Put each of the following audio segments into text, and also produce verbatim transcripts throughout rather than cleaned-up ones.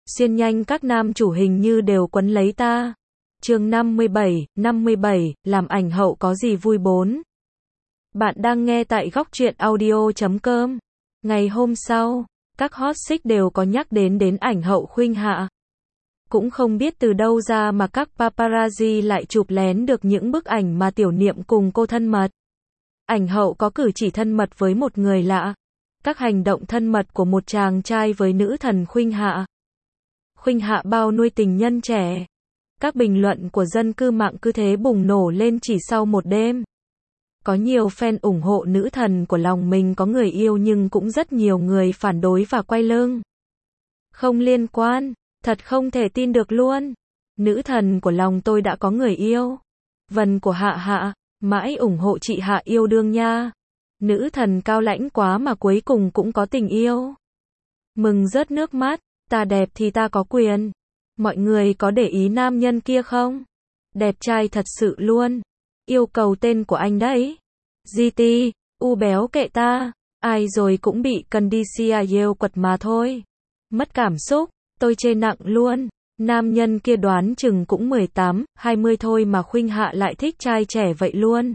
Xuyên nhanh các nam chủ hình như đều quấn lấy ta. Chương năm mươi bảy, năm mươi bảy, làm ảnh hậu có gì vui bốn. Bạn đang nghe tại góc truyện audio chấm com. Ngày hôm sau, các hot chick đều có nhắc đến đến ảnh hậu Khuynh Hạ. Cũng không biết từ đâu ra mà các paparazzi lại chụp lén được những bức ảnh mà Tiểu Niệm cùng cô thân mật. Ảnh hậu có cử chỉ thân mật với một người lạ. Các hành động thân mật của một chàng trai với nữ thần Khuynh Hạ. Khuynh Hạ bao nuôi tình nhân trẻ. Các bình luận của dân cư mạng cứ thế bùng nổ lên chỉ sau một đêm. Có nhiều fan ủng hộ nữ thần của lòng mình có người yêu nhưng cũng rất nhiều người phản đối và quay lưng. Không liên quan, thật không thể tin được luôn. Nữ thần của lòng tôi đã có người yêu. Vần của Hạ Hạ, mãi ủng hộ chị Hạ yêu đương nha. Nữ thần cao lãnh quá mà cuối cùng cũng có tình yêu. Mừng rớt nước mắt, ta đẹp thì ta có quyền. Mọi người có để ý nam nhân kia không? Đẹp trai thật sự luôn. Yêu cầu tên của anh đấy. giê tê, u béo kệ ta. Ai rồi cũng bị cần đi xia yêu quật mà thôi. Mất cảm xúc, tôi chê nặng luôn. Nam nhân kia đoán chừng cũng mười tám, hai mươi thôi mà Khuynh Hạ lại thích trai trẻ vậy luôn.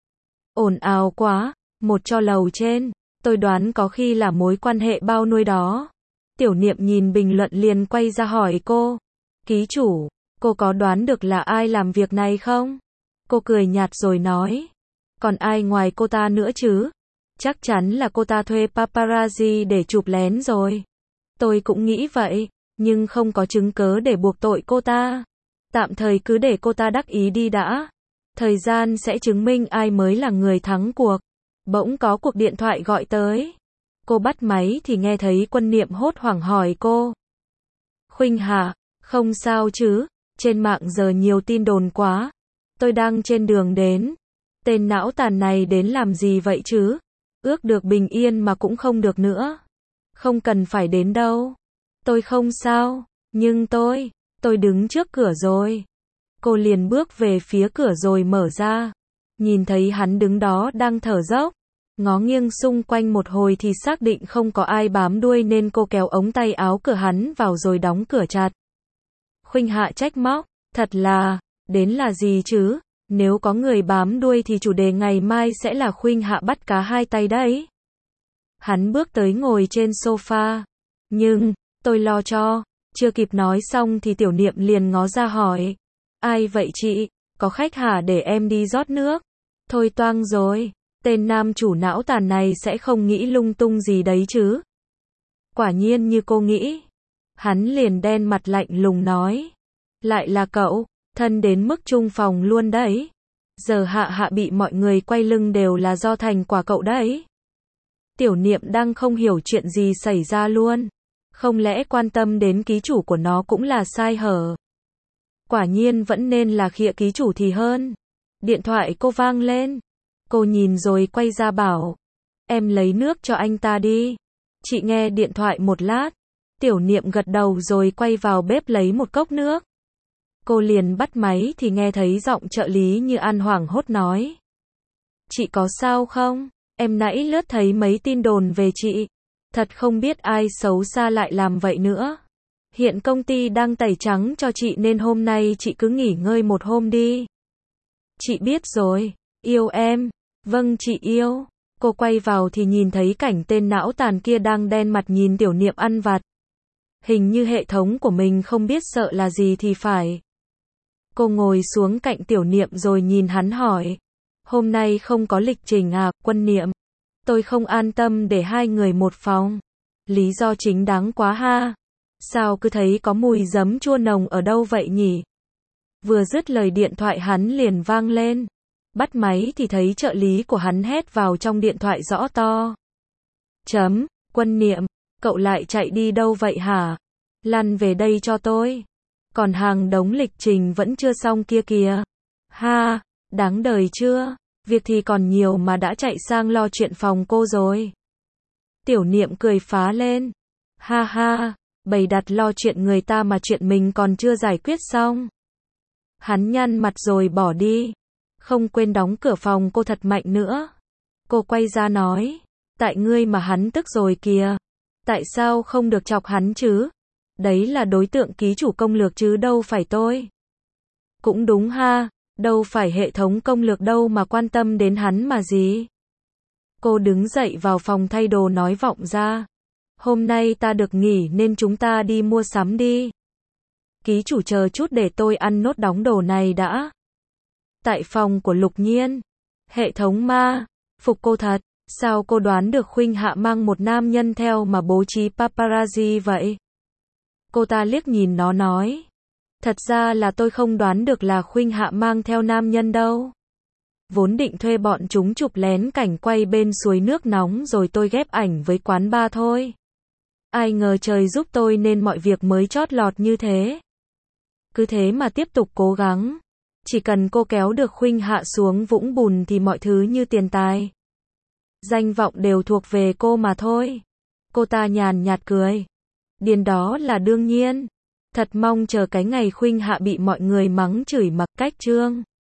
Ồn ào quá, một cho lầu trên. Tôi đoán có khi là mối quan hệ bao nuôi đó. Tiểu Niệm nhìn bình luận liền quay ra hỏi cô. Ký chủ, cô có đoán được là ai làm việc này không? Cô cười nhạt rồi nói. Còn ai ngoài cô ta nữa chứ? Chắc chắn là cô ta thuê paparazzi để chụp lén rồi. Tôi cũng nghĩ vậy, nhưng không có chứng cớ để buộc tội cô ta. Tạm thời cứ để cô ta đắc ý đi đã. Thời gian sẽ chứng minh ai mới là người thắng cuộc. Bỗng có cuộc điện thoại gọi tới. Cô bắt máy thì nghe thấy Quân Niệm hốt hoảng hỏi cô. Khuynh Hạ, không sao chứ? Trên mạng giờ nhiều tin đồn quá. Tôi đang trên đường đến. Tên não tàn này đến làm gì vậy chứ? Ước được bình yên mà cũng không được nữa. Không cần phải đến đâu. Tôi không sao, nhưng tôi, tôi đứng trước cửa rồi. Cô liền bước về phía cửa rồi mở ra. Nhìn thấy hắn đứng đó đang thở dốc. Ngó nghiêng xung quanh một hồi thì xác định không có ai bám đuôi nên cô kéo ống tay áo cửa hắn vào rồi đóng cửa chặt. Khuynh Hạ trách móc, thật là, đến là gì chứ? Nếu có người bám đuôi thì chủ đề ngày mai sẽ là Khuynh Hạ bắt cá hai tay đấy. Hắn bước tới ngồi trên sofa. Nhưng, tôi lo cho. Chưa kịp nói xong thì Tiểu Niệm liền ngó ra hỏi. Ai vậy chị? Có khách hả để em đi rót nước? Thôi toang rồi. Tên nam chủ não tàn này sẽ không nghĩ lung tung gì đấy chứ. Quả nhiên như cô nghĩ. Hắn liền đen mặt lạnh lùng nói. Lại là cậu, thân đến mức chung phòng luôn đấy. Giờ Hạ Hạ bị mọi người quay lưng đều là do thành quả cậu đấy. Tiểu Niệm đang không hiểu chuyện gì xảy ra luôn. Không lẽ quan tâm đến ký chủ của nó cũng là sai hở. Quả nhiên vẫn nên là khịa ký chủ thì hơn. Điện thoại cô vang lên. Cô nhìn rồi quay ra bảo. Em lấy nước cho anh ta đi. Chị nghe điện thoại một lát. Tiểu Niệm gật đầu rồi quay vào bếp lấy một cốc nước. Cô liền bắt máy thì nghe thấy giọng trợ lý Như An hoảng hốt nói. Chị có sao không? Em nãy lướt thấy mấy tin đồn về chị. Thật không biết ai xấu xa lại làm vậy nữa. Hiện công ty đang tẩy trắng cho chị nên hôm nay chị cứ nghỉ ngơi một hôm đi. Chị biết rồi, yêu em. Vâng chị yêu. Cô quay vào thì nhìn thấy cảnh tên não tàn kia đang đen mặt nhìn Tiểu Niệm ăn vặt. Hình như hệ thống của mình không biết sợ là gì thì phải. Cô ngồi xuống cạnh Tiểu Niệm rồi nhìn hắn hỏi. Hôm nay không có lịch trình à, Quân Niệm? Tôi không an tâm để hai người một phòng. Lý do chính đáng quá ha. Sao cứ thấy có mùi giấm chua nồng ở đâu vậy nhỉ? Vừa dứt lời điện thoại hắn liền vang lên. Bắt máy thì thấy trợ lý của hắn hét vào trong điện thoại rõ to. Chấm, Quân Niệm, cậu lại chạy đi đâu vậy hả? Lăn về đây cho tôi. Còn hàng đống lịch trình vẫn chưa xong kia kìa. Ha, đáng đời chưa? Việc thì còn nhiều mà đã chạy sang lo chuyện phòng cô rồi. Tiểu Niệm cười phá lên. Ha ha, bày đặt lo chuyện người ta mà chuyện mình còn chưa giải quyết xong. Hắn nhăn mặt rồi bỏ đi. Không quên đóng cửa phòng cô thật mạnh nữa. Cô quay ra nói. Tại ngươi mà hắn tức rồi kìa. Tại sao không được chọc hắn chứ? Đấy là đối tượng ký chủ công lược chứ đâu phải tôi. Cũng đúng ha, đâu phải hệ thống công lược đâu mà quan tâm đến hắn mà gì. Cô đứng dậy vào phòng thay đồ nói vọng ra. Hôm nay ta được nghỉ nên chúng ta đi mua sắm đi. Ký chủ chờ chút để tôi ăn nốt đóng đồ này đã. Tại phòng của Lục Nhiên. Hệ thống ma. Phục cô thật. Sao cô đoán được Khuynh Hạ mang một nam nhân theo mà bố trí paparazzi vậy? Cô ta liếc nhìn nó nói. Thật ra là tôi không đoán được là Khuynh Hạ mang theo nam nhân đâu. Vốn định thuê bọn chúng chụp lén cảnh quay bên suối nước nóng rồi tôi ghép ảnh với quán bar thôi. Ai ngờ trời giúp tôi nên mọi việc mới chót lọt như thế. Cứ thế mà tiếp tục cố gắng. Chỉ cần cô kéo được Khuynh Hạ xuống vũng bùn thì mọi thứ như tiền tài, danh vọng đều thuộc về cô mà thôi. Cô ta nhàn nhạt cười. Điên đó là đương nhiên. Thật mong chờ cái ngày Khuynh Hạ bị mọi người mắng chửi mặc cách trương.